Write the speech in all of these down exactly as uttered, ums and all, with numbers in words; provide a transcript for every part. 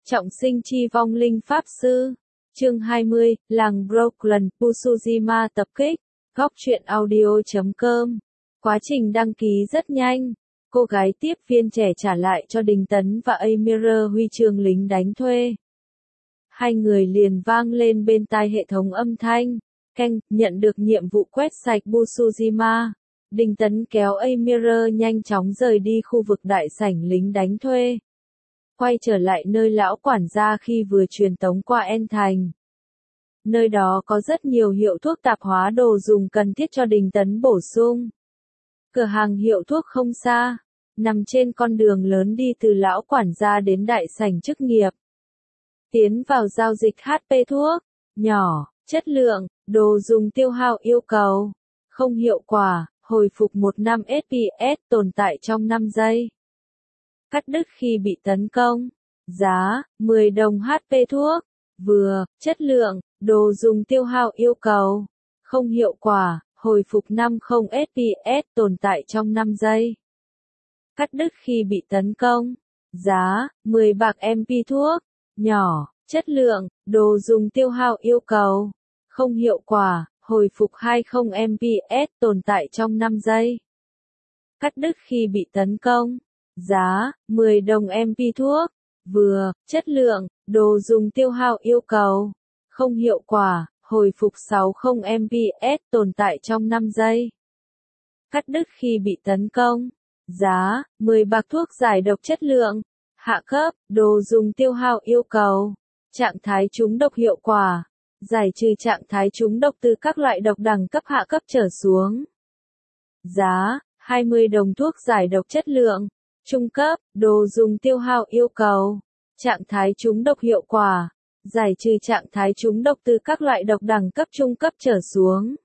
Trọng sinh chi vong linh pháp sư. Chương hai mươi, làng Brooklyn, Busujima tập kích. Góc truyện audio chấm com. Quá trình đăng ký rất nhanh. Cô gái tiếp viên trẻ trả lại cho Đình Tấn và Amira huy chương lính đánh thuê. Hai người liền vang lên bên tai hệ thống âm thanh. Canh, nhận được nhiệm vụ quét sạch Busujima. Đình Tấn kéo Amira nhanh chóng rời đi khu vực đại sảnh lính đánh thuê. Quay trở lại nơi lão quản gia khi vừa truyền tống qua En Thành. Nơi đó có rất nhiều hiệu thuốc tạp hóa đồ dùng cần thiết cho Đình Tấn bổ sung. Cửa hàng hiệu thuốc không xa, nằm trên con đường lớn đi từ lão quản gia đến đại sảnh chức nghiệp. Tiến vào giao dịch hát pê thuốc, nhỏ, chất lượng, đồ dùng tiêu hao yêu cầu, không hiệu quả, hồi phục một năm ép pê ét tồn tại trong năm giây. Cắt đứt khi bị tấn công. Giá, mười đồng hát pê thuốc. Vừa, chất lượng, đồ dùng tiêu hao yêu cầu. Không hiệu quả, hồi phục năm mươi ép pê ét tồn tại trong năm giây. Cắt đứt khi bị tấn công. Giá, mười bạc em pê thuốc. Nhỏ, chất lượng, đồ dùng tiêu hao yêu cầu. Không hiệu quả, hồi phục hai mươi em pê ét tồn tại trong năm giây. Cắt đứt khi bị tấn công. Giá, mười đồng em pê thuốc. Vừa, chất lượng, đồ dùng tiêu hao yêu cầu. Không hiệu quả, hồi phục sáu mươi em pê ét tồn tại trong năm giây. Cắt đứt khi bị tấn công. Giá, mười bạc thuốc giải độc chất lượng. Hạ cấp, đồ dùng tiêu hao yêu cầu. Trạng thái trúng độc hiệu quả. Giải trừ trạng thái trúng độc từ các loại độc đẳng cấp hạ cấp trở xuống. Giá, hai mươi đồng thuốc giải độc chất lượng. Trung cấp, đồ dùng tiêu hao yêu cầu. Trạng thái trúng độc hiệu quả. Giải trừ trạng thái trúng độc từ các loại độc đẳng cấp trung cấp trở xuống.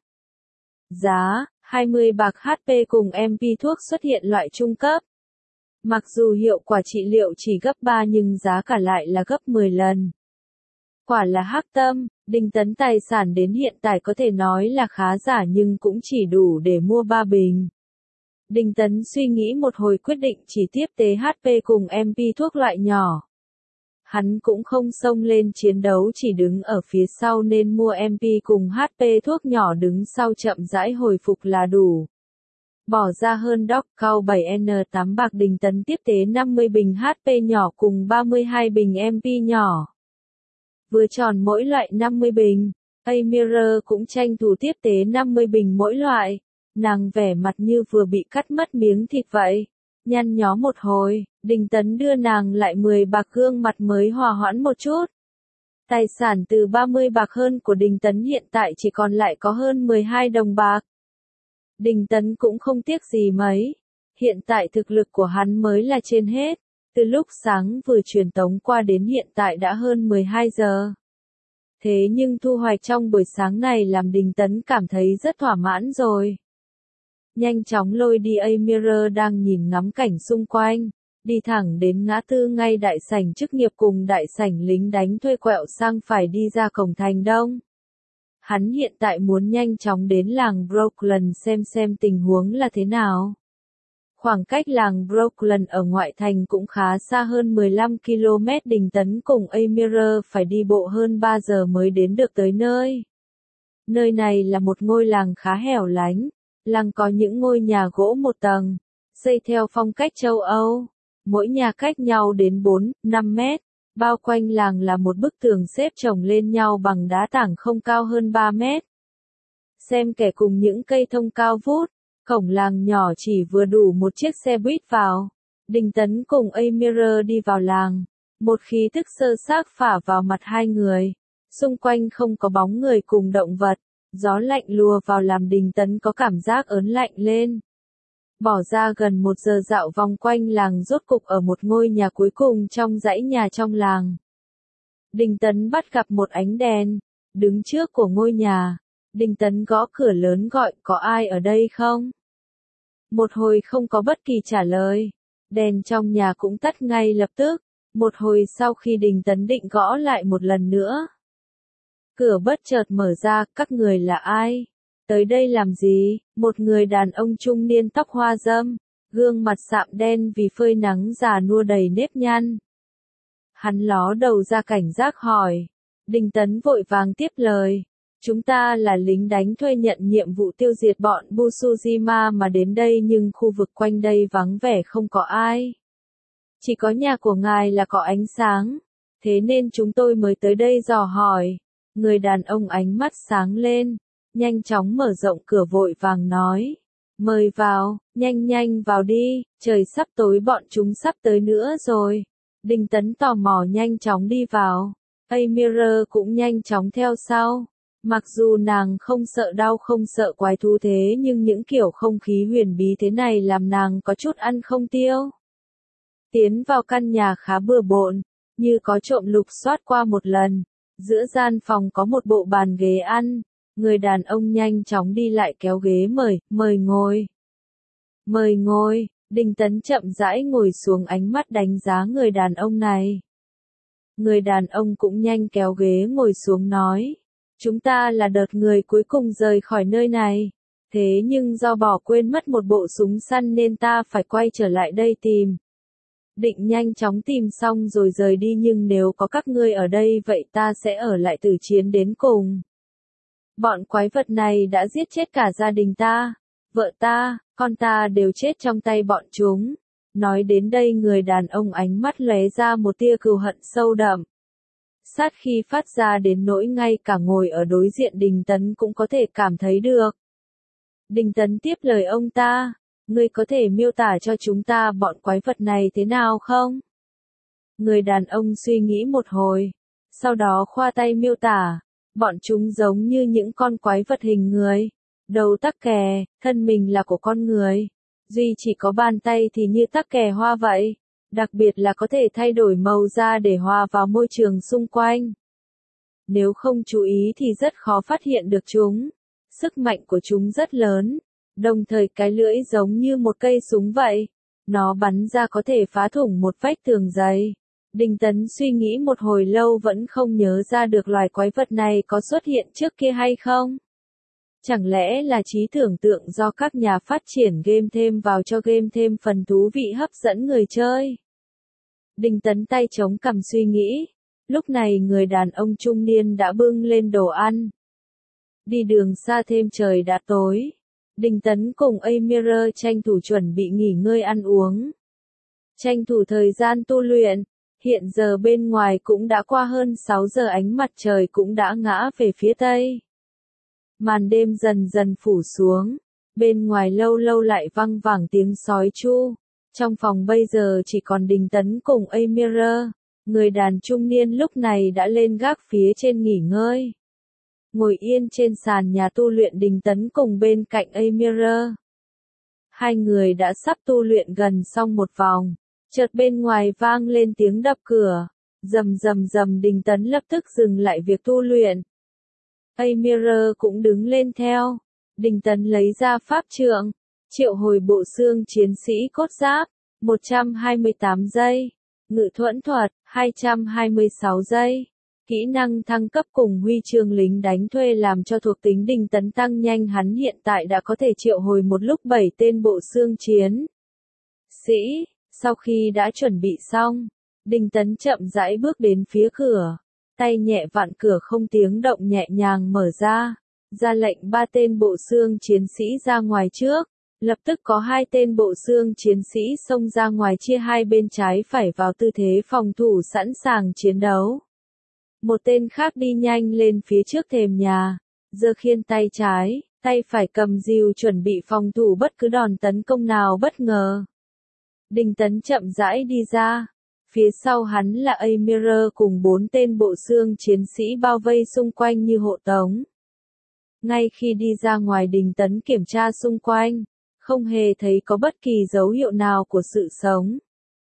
Giá, hai mươi bạc hát pê cùng em pê thuốc xuất hiện loại trung cấp. Mặc dù hiệu quả trị liệu chỉ gấp ba nhưng giá cả lại là gấp mười lần. Quả là hắc tâm, Đình Tấn tài sản đến hiện tại có thể nói là khá giả nhưng cũng chỉ đủ để mua ba bình. Đình Tấn suy nghĩ một hồi quyết định chỉ tiếp tế hát pê cùng em pê thuốc loại nhỏ. Hắn cũng không xông lên chiến đấu chỉ đứng ở phía sau nên mua em pê cùng hát pê thuốc nhỏ đứng sau chậm rãi hồi phục là đủ. Bỏ ra hơn đóc cao bảy N tám bạc Đình Tấn tiếp tế năm mươi bình hát pê nhỏ cùng ba mươi hai bình em pê nhỏ. Vừa tròn mỗi loại năm mươi bình, Amira cũng tranh thủ tiếp tế năm mươi bình mỗi loại. Nàng vẻ mặt như vừa bị cắt mất miếng thịt vậy. Nhăn nhó một hồi, Đình Tấn đưa nàng lại mười bạc gương mặt mới hòa hoãn một chút. Tài sản từ ba mươi bạc hơn của Đình Tấn hiện tại chỉ còn lại có hơn mười hai đồng bạc. Đình Tấn cũng không tiếc gì mấy. Hiện tại thực lực của hắn mới là trên hết. Từ lúc sáng vừa truyền tống qua đến hiện tại đã hơn mười hai giờ. Thế nhưng thu hoạch trong buổi sáng này làm Đình Tấn cảm thấy rất thỏa mãn rồi. Nhanh chóng lôi đi Amira đang nhìn ngắm cảnh xung quanh, đi thẳng đến ngã tư ngay đại sảnh chức nghiệp cùng đại sảnh lính đánh thuê quẹo sang phải đi ra cổng thành đông. Hắn hiện tại muốn nhanh chóng đến làng Brooklyn xem xem tình huống là thế nào. Khoảng cách làng Brooklyn ở ngoại thành cũng khá xa hơn mười lăm ki lô mét Đình Tấn cùng Amira phải đi bộ hơn ba giờ mới đến được tới nơi. Nơi này là một ngôi làng khá hẻo lánh. Làng có những ngôi nhà gỗ một tầng, xây theo phong cách châu Âu, mỗi nhà cách nhau đến bốn, năm mét, bao quanh làng là một bức tường xếp chồng lên nhau bằng đá tảng không cao hơn ba mét. Xem kẻ cùng những cây thông cao vút, cổng làng nhỏ chỉ vừa đủ một chiếc xe buýt vào. Đình Tấn cùng Amira đi vào làng, một khí tức sơ xác phả vào mặt hai người, xung quanh không có bóng người cùng động vật. Gió lạnh lùa vào làm Đình Tấn có cảm giác ớn lạnh lên. Bỏ ra gần một giờ dạo vòng quanh làng rốt cục ở một ngôi nhà cuối cùng trong dãy nhà trong làng. Đình Tấn bắt gặp một ánh đèn, đứng trước của ngôi nhà. Đình Tấn gõ cửa lớn gọi có ai ở đây không? Một hồi không có bất kỳ trả lời. Đèn trong nhà cũng tắt ngay lập tức. Một hồi sau khi Đình Tấn định gõ lại một lần nữa. Cửa bất chợt mở ra, các người là ai? Tới đây làm gì? Một người đàn ông trung niên tóc hoa râm, gương mặt sạm đen vì phơi nắng già nua đầy nếp nhăn. Hắn ló đầu ra cảnh giác hỏi. Đinh Tấn vội vàng tiếp lời. Chúng ta là lính đánh thuê nhận nhiệm vụ tiêu diệt bọn Busujima mà đến đây nhưng khu vực quanh đây vắng vẻ không có ai. Chỉ có nhà của ngài là có ánh sáng. Thế nên chúng tôi mới tới đây dò hỏi. Người đàn ông ánh mắt sáng lên. Nhanh chóng mở rộng cửa vội vàng nói. Mời vào, nhanh nhanh vào đi, trời sắp tối bọn chúng sắp tới nữa rồi. Đinh Tấn tò mò nhanh chóng đi vào. Amira cũng nhanh chóng theo sau. Mặc dù nàng không sợ đau không sợ quái thú thế nhưng những kiểu không khí huyền bí thế này làm nàng có chút ăn không tiêu. Tiến vào căn nhà khá bừa bộn, như có trộm lục soát qua một lần. Giữa gian phòng có một bộ bàn ghế ăn. Người đàn ông nhanh chóng đi lại kéo ghế mời, mời ngồi. Mời ngồi, Đinh Tấn chậm rãi ngồi xuống ánh mắt đánh giá người đàn ông này. Người đàn ông cũng nhanh kéo ghế ngồi xuống nói. Chúng ta là đợt người cuối cùng rời khỏi nơi này. Thế nhưng do bỏ quên mất một bộ súng săn nên ta phải quay trở lại đây tìm. Định nhanh chóng tìm xong rồi rời đi nhưng nếu có các ngươi ở đây vậy ta sẽ ở lại tử chiến đến cùng. Bọn quái vật này đã giết chết cả gia đình ta, vợ ta, con ta đều chết trong tay bọn chúng. Nói đến đây người đàn ông ánh mắt lóe ra một tia cừu hận sâu đậm. Sát khi phát ra đến nỗi ngay cả ngồi ở đối diện Đinh Tấn cũng có thể cảm thấy được. Đinh Tấn tiếp lời ông ta, ngươi có thể miêu tả cho chúng ta bọn quái vật này thế nào không? Người đàn ông suy nghĩ một hồi, sau đó khoa tay miêu tả. Bọn chúng giống như những con quái vật hình người, đầu tắc kè, thân mình là của con người, duy chỉ có bàn tay thì như tắc kè hoa vậy, đặc biệt là có thể thay đổi màu da để hòa vào môi trường xung quanh. Nếu không chú ý thì rất khó phát hiện được chúng, sức mạnh của chúng rất lớn, đồng thời cái lưỡi giống như một cây súng vậy, nó bắn ra có thể phá thủng một vách tường dày. Đinh Tấn suy nghĩ một hồi lâu vẫn không nhớ ra được loài quái vật này có xuất hiện trước kia hay không. Chẳng lẽ là trí tưởng tượng do các nhà phát triển game thêm vào cho game thêm phần thú vị hấp dẫn người chơi. Đinh Tấn tay chống cằm suy nghĩ. Lúc này người đàn ông trung niên đã bưng lên đồ ăn. Đi đường xa thêm trời đã tối. Đinh Tấn cùng Amira tranh thủ chuẩn bị nghỉ ngơi ăn uống. Tranh thủ thời gian tu luyện. Hiện giờ bên ngoài cũng đã qua hơn sáu giờ ánh mặt trời cũng đã ngã về phía tây. Màn đêm dần dần phủ xuống, bên ngoài lâu lâu lại văng vẳng tiếng sói tru. Trong phòng bây giờ chỉ còn Đinh Tấn cùng Amira, người đàn trung niên lúc này đã lên gác phía trên nghỉ ngơi. Ngồi yên trên sàn nhà tu luyện Đinh Tấn cùng bên cạnh Amira. Hai người đã sắp tu luyện gần xong một vòng. Chợt bên ngoài vang lên tiếng đập cửa, rầm rầm rầm Đinh Tấn lập tức dừng lại việc tu luyện. Amira cũng đứng lên theo, Đinh Tấn lấy ra pháp trượng, triệu hồi bộ xương chiến sĩ cốt giáp, một trăm hai mươi tám giây, ngự thuẫn thuật, hai trăm hai mươi sáu giây, kỹ năng thăng cấp cùng huy chương lính đánh thuê làm cho thuộc tính Đinh Tấn tăng nhanh hắn hiện tại đã có thể triệu hồi một lúc bảy tên bộ xương chiến sĩ. Sau khi đã chuẩn bị xong, Đinh Tấn chậm rãi bước đến phía cửa, tay nhẹ vặn cửa không tiếng động nhẹ nhàng mở ra, ra lệnh ba tên bộ xương chiến sĩ ra ngoài trước, lập tức có hai tên bộ xương chiến sĩ xông ra ngoài chia hai bên trái phải vào tư thế phòng thủ sẵn sàng chiến đấu. Một tên khác đi nhanh lên phía trước thềm nhà, giơ khiên tay trái, tay phải cầm rìu chuẩn bị phòng thủ bất cứ đòn tấn công nào bất ngờ. Đinh Tấn chậm rãi đi ra, phía sau hắn là Amira cùng bốn tên bộ xương chiến sĩ bao vây xung quanh như hộ tống. Ngay khi đi ra ngoài Đinh Tấn kiểm tra xung quanh, không hề thấy có bất kỳ dấu hiệu nào của sự sống.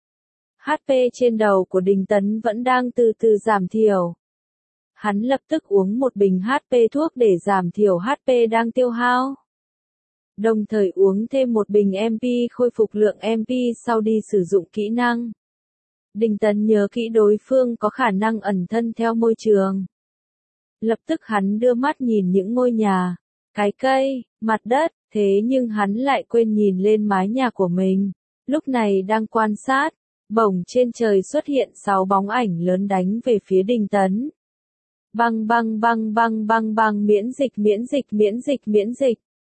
hát pê trên đầu của Đinh Tấn vẫn đang từ từ giảm thiểu. Hắn lập tức uống một bình hát pê thuốc để giảm thiểu hát pê đang tiêu hao. Đồng thời uống thêm một bình em pê khôi phục lượng em pê sau đi sử dụng kỹ năng. Đinh Tấn nhớ kỹ đối phương có khả năng ẩn thân theo môi trường. Lập tức hắn đưa mắt nhìn những ngôi nhà, cái cây, mặt đất, thế nhưng hắn lại quên nhìn lên mái nhà của mình. Lúc này đang quan sát, Bỗng trên trời xuất hiện sáu bóng ảnh lớn đánh về phía Đình Tấn. Băng băng băng băng băng băng miễn dịch miễn dịch miễn dịch miễn dịch.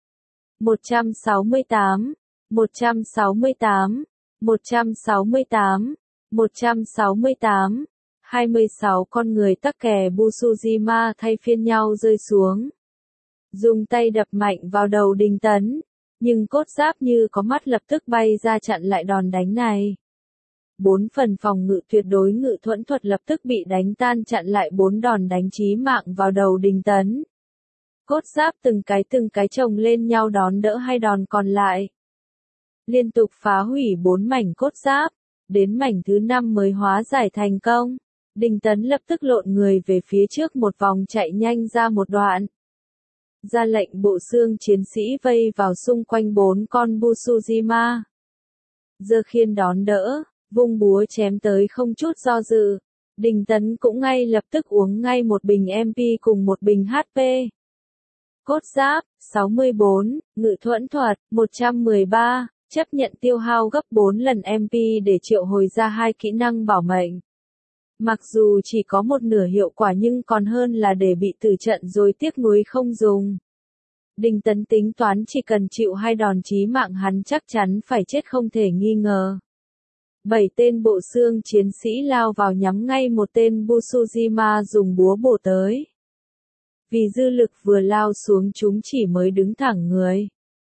một trăm sáu mươi tám, một trăm sáu mươi tám, một trăm sáu mươi tám, một trăm sáu mươi tám. hai mươi sáu con người tắc kè Busujima thay phiên nhau rơi xuống. Dùng tay đập mạnh vào đầu Đình Tấn, nhưng cốt giáp như có mắt lập tức bay ra chặn lại đòn đánh này. Bốn phần phòng ngự tuyệt đối ngự thuẫn thuật lập tức bị đánh tan chặn lại bốn đòn đánh chí mạng vào đầu Đình Tấn. Cốt giáp từng cái từng cái chồng lên nhau đón đỡ hai đòn còn lại. Liên tục phá hủy bốn mảnh cốt giáp, đến mảnh thứ năm mới hóa giải thành công. Đình Tấn lập tức lộn người về phía trước một vòng chạy nhanh ra một đoạn. Ra lệnh bộ xương chiến sĩ vây vào xung quanh bốn con Busujima. Giơ khiên đón đỡ, vung búa chém tới không chút do dự. Đình Tấn cũng ngay lập tức uống ngay một bình em pê cùng một bình hát pê. Cốt giáp, sáu mươi bốn, ngự thuẫn thuật, một trăm mười ba, chấp nhận tiêu hao gấp bốn lần em pê để triệu hồi ra hai kỹ năng bảo mệnh. Mặc dù chỉ có một nửa hiệu quả nhưng còn hơn là để bị tử trận rồi tiếc nuối không dùng. Đình Tấn tính toán chỉ cần chịu hai đòn chí mạng hắn chắc chắn phải chết không thể nghi ngờ. Bảy tên bộ xương chiến sĩ lao vào nhắm ngay một tên Busujima dùng búa bổ tới. Vì dư lực vừa lao xuống chúng chỉ mới đứng thẳng người.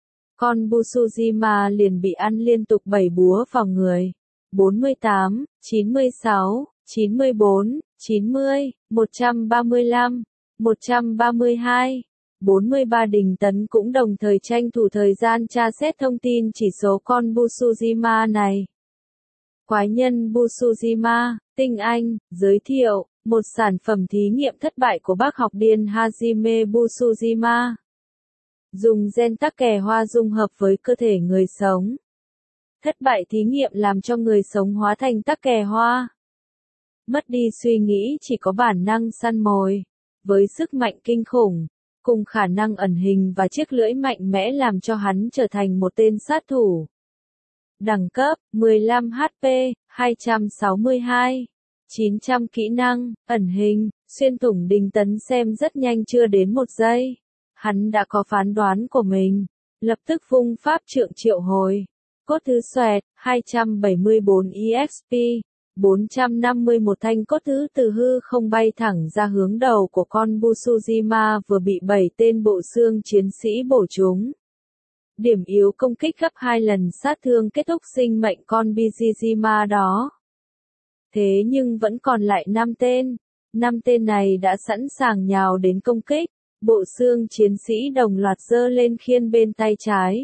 Con Busujima liền bị ăn liên tục bảy búa vào người. bốn mươi tám, chín mươi sáu, chín mươi bốn, chín mươi, một trăm ba mươi lăm, một trăm ba mươi hai, bốn mươi ba. Đình Tấn cũng đồng thời tranh thủ thời gian tra xét thông tin chỉ số con Busujima này. Quái nhân Busujima, tinh anh, giới thiệu, một sản phẩm thí nghiệm thất bại của bác học điên Hajime Busujima. Dùng gen tắc kè hoa dung hợp với cơ thể người sống. Thất bại thí nghiệm làm cho người sống hóa thành tắc kè hoa. Mất đi suy nghĩ chỉ có bản năng săn mồi. Với sức mạnh kinh khủng, cùng khả năng ẩn hình và chiếc lưỡi mạnh mẽ làm cho hắn trở thành một tên sát thủ. Đẳng cấp, mười lăm hát pê, hai trăm sáu mươi hai, chín trăm kỹ năng, ẩn hình, xuyên thủng. Đình Tấn xem rất nhanh chưa đến một giây. Hắn đã có phán đoán của mình. Lập tức vung pháp trượng triệu hồi. Cốt thứ xoẹt, hai trăm bảy mươi bốn e ích pê, bốn trăm năm mươi mốt thanh cốt thứ từ hư không bay thẳng ra hướng đầu của con Busujima vừa bị bảy tên bộ xương chiến sĩ bổ trúng. Điểm yếu công kích gấp hai lần sát thương kết thúc sinh mệnh con Busujima đó. Thế nhưng vẫn còn lại năm tên. năm tên này đã sẵn sàng nhào đến công kích. Bộ xương chiến sĩ đồng loạt giơ lên khiên bên tay trái.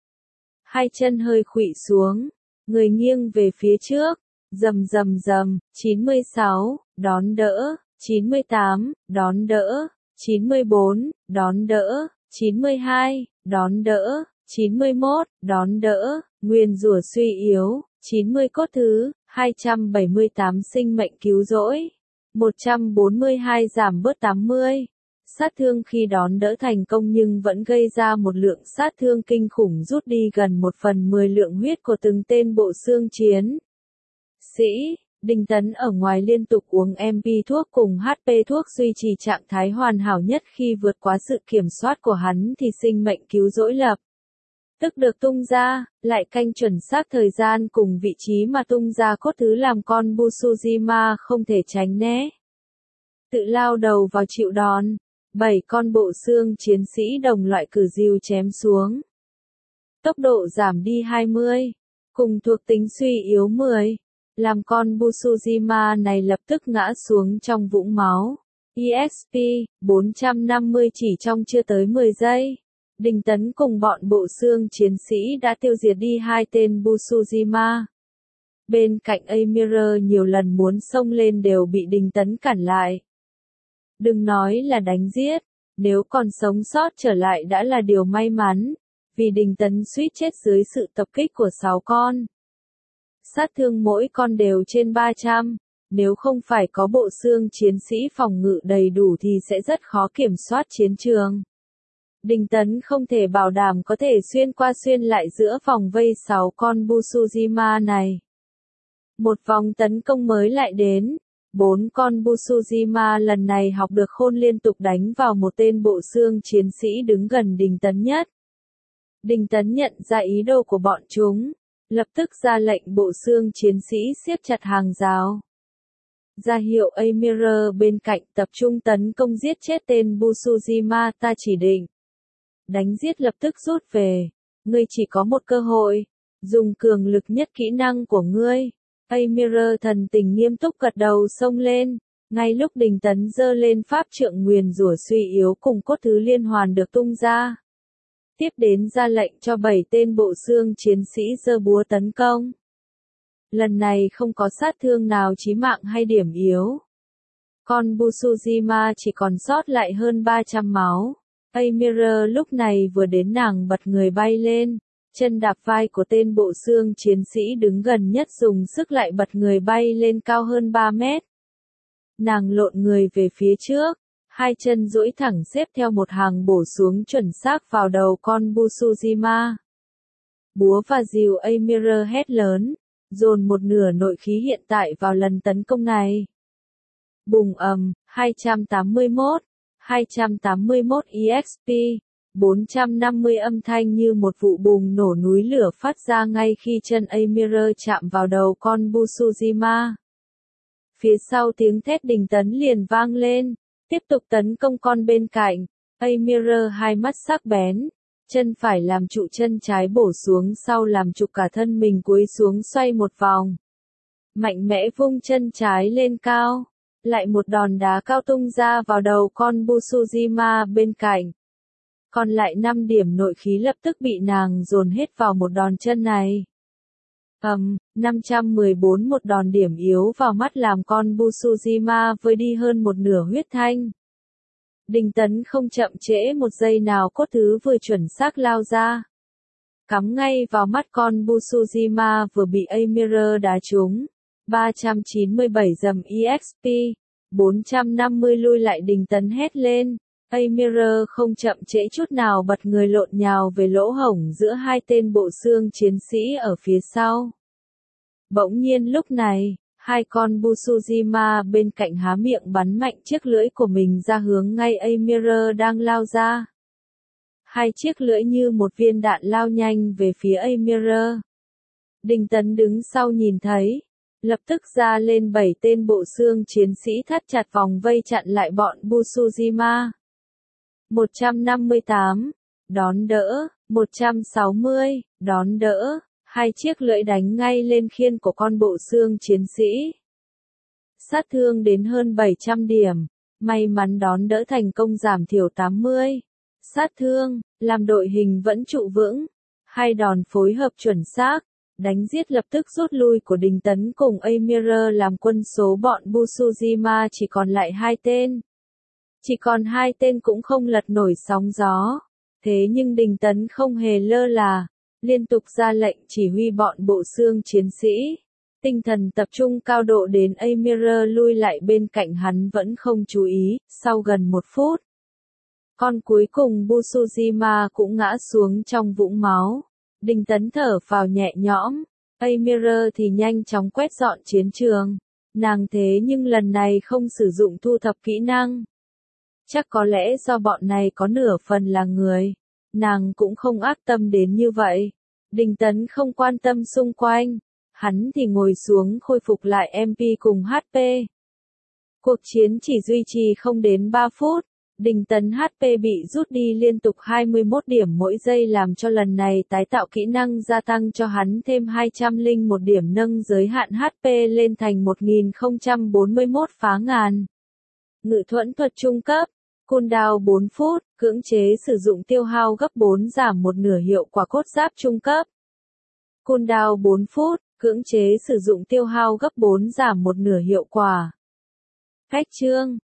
Hai chân hơi khuỵu xuống, người nghiêng về phía trước, rầm rầm rầm, chín mươi sáu, đón đỡ, chín mươi tám, đón đỡ, chín mươi bốn, đón đỡ, chín mươi hai, đón đỡ, chín mươi mốt, đón đỡ, nguyên rủa suy yếu, chín mươi cốt thứ, hai trăm bảy mươi tám sinh mệnh cứu rỗi, một trăm bốn mươi hai giảm bớt tám mươi. Sát thương khi đón đỡ thành công nhưng vẫn gây ra một lượng sát thương kinh khủng rút đi gần một phần mười lượng huyết của từng tên bộ xương chiến sĩ. Đình Tấn ở ngoài liên tục uống em pê thuốc cùng hát pê thuốc duy trì trạng thái hoàn hảo nhất. Khi vượt quá sự kiểm soát của hắn thì sinh mệnh cứu rỗi lập tức được tung ra, lại canh chuẩn xác thời gian cùng vị trí mà tung ra cốt thứ làm con Busujima không thể tránh né. Tự lao đầu vào chịu đòn. Bảy con bộ xương chiến sĩ đồng loại cử diều chém xuống. Tốc độ giảm đi hai mươi, cùng thuộc tính suy yếu mười, làm con Busujima này lập tức ngã xuống trong vũng máu. e ích pê, bốn trăm năm mươi chỉ trong chưa tới mười giây. Đình Tấn cùng bọn bộ xương chiến sĩ đã tiêu diệt đi hai tên Busujima. Bên cạnh Amir nhiều lần muốn xông lên đều bị Đình Tấn cản lại. Đừng nói là đánh giết, nếu còn sống sót trở lại đã là điều may mắn, vì Đình Tấn suýt chết dưới sự tập kích của sáu con. Sát thương mỗi con đều trên ba trăm, nếu không phải có bộ xương chiến sĩ phòng ngự đầy đủ thì sẽ rất khó kiểm soát chiến trường. Đình Tấn không thể bảo đảm có thể xuyên qua xuyên lại giữa vòng vây sáu con Busujima này. Một vòng tấn công mới lại đến. Bốn con Busujima lần này học được khôn liên tục đánh vào một tên bộ xương chiến sĩ đứng gần Đình Tấn nhất. Đình Tấn nhận ra ý đồ của bọn chúng, lập tức ra lệnh bộ xương chiến sĩ siết chặt hàng rào. Ra hiệu Amir bên cạnh tập trung tấn công giết chết tên Busujima ta chỉ định. Đánh giết lập tức rút về. Ngươi chỉ có một cơ hội. Dùng cường lực nhất kỹ năng của ngươi. Amir thần tình nghiêm túc gật đầu xông lên. Ngay lúc Đình Tấn giơ lên pháp trượng nguyền rủa suy yếu cùng cốt thứ liên hoàn được tung ra. Tiếp đến ra lệnh cho bảy tên bộ xương chiến sĩ giơ búa tấn công. Lần này không có sát thương nào chí mạng hay điểm yếu. Con Busujima chỉ còn sót lại hơn ba trăm máu. Amir lúc này vừa đến nàng bật người bay lên. Chân đạp vai của tên bộ xương chiến sĩ đứng gần nhất dùng sức lại bật người bay lên cao hơn ba mét. Nàng lộn người về phía trước. Hai chân duỗi thẳng xếp theo một hàng bổ xuống chuẩn xác vào đầu con Busujima. Búa và rìu Amir hét lớn, dồn một nửa nội khí hiện tại vào lần tấn công này. Bùng ầm, hai trăm tám mươi mốt, hai trăm tám mươi mốt e ích pê, bốn trăm năm mươi âm thanh như một vụ bùng nổ núi lửa phát ra ngay khi chân Amir chạm vào đầu con Busujima. Phía sau tiếng thét Đình Tấn liền vang lên. Tiếp tục tấn công con bên cạnh. Amir hai mắt sắc bén. Chân phải làm trụ chân trái bổ xuống sau làm trụ cả thân mình cúi xuống xoay một vòng. Mạnh mẽ vung chân trái lên cao. Lại một đòn đá cao tung ra vào đầu con Busujima bên cạnh. Còn lại năm điểm nội khí lập tức bị nàng dồn hết vào một đòn chân này. Ầm, um, năm trăm mười bốn một đòn điểm yếu vào mắt làm con Busujima vơi đi hơn một nửa huyết thanh. Đình Tấn không chậm trễ một giây nào cốt thứ vừa chuẩn xác lao ra. Cắm ngay vào mắt con Busujima vừa bị Amir đá trúng. ba trăm chín mươi bảy dầm e ích pê, bốn trăm năm mươi lui lại Đình Tấn hét lên. Amir không chậm trễ chút nào bật người lộn nhào về lỗ hổng giữa hai tên bộ xương chiến sĩ ở phía sau. Bỗng nhiên lúc này, hai con Busujima bên cạnh há miệng bắn mạnh chiếc lưỡi của mình ra hướng ngay Amir đang lao ra. Hai chiếc lưỡi như một viên đạn lao nhanh về phía Amir. Đình Tấn đứng sau nhìn thấy, lập tức ra lên bảy tên bộ xương chiến sĩ thắt chặt vòng vây chặn lại bọn Busujima. một trăm năm mươi tám, đón đỡ, một trăm sáu mươi, đón đỡ, hai chiếc lưỡi đánh ngay lên khiên của con bộ xương chiến sĩ. Sát thương đến hơn bảy trăm điểm, may mắn đón đỡ thành công giảm thiểu tám mươi. Sát thương, làm đội hình vẫn trụ vững, hai đòn phối hợp chuẩn xác, đánh giết lập tức rút lui của Đình Tấn cùng Amir làm quân số bọn Busujima chỉ còn lại hai tên. Chỉ còn hai tên cũng không lật nổi sóng gió. Thế nhưng Đình Tấn không hề lơ là, liên tục ra lệnh chỉ huy bọn bộ xương chiến sĩ. Tinh thần tập trung cao độ đến Amir lui lại bên cạnh hắn vẫn không chú ý, sau gần một phút. Con cuối cùng Busujima cũng ngã xuống trong vũng máu. Đình Tấn thở phào nhẹ nhõm. Amir thì nhanh chóng quét dọn chiến trường. Nàng thế nhưng lần này không sử dụng thu thập kỹ năng. Chắc có lẽ do bọn này có nửa phần là người. Nàng cũng không ác tâm đến như vậy. Đình Tấn không quan tâm xung quanh. Hắn thì ngồi xuống khôi phục lại em pê cùng hát pê. Cuộc chiến chỉ duy trì không đến ba phút. Đình Tấn hát pê bị rút đi liên tục hai mươi mốt điểm mỗi giây làm cho lần này tái tạo kỹ năng gia tăng cho hắn thêm hai trăm lẻ một điểm nâng giới hạn hát pê lên thành một nghìn không trăm bốn mươi mốt phá ngàn. Ngự thuẫn thuật trung cấp. Cooldown bốn phút, cưỡng chế sử dụng tiêu hao gấp bốn giảm một nửa hiệu quả cốt giáp trung cấp. Cooldown bốn phút, cưỡng chế sử dụng tiêu hao gấp bốn giảm một nửa hiệu quả. Cách chương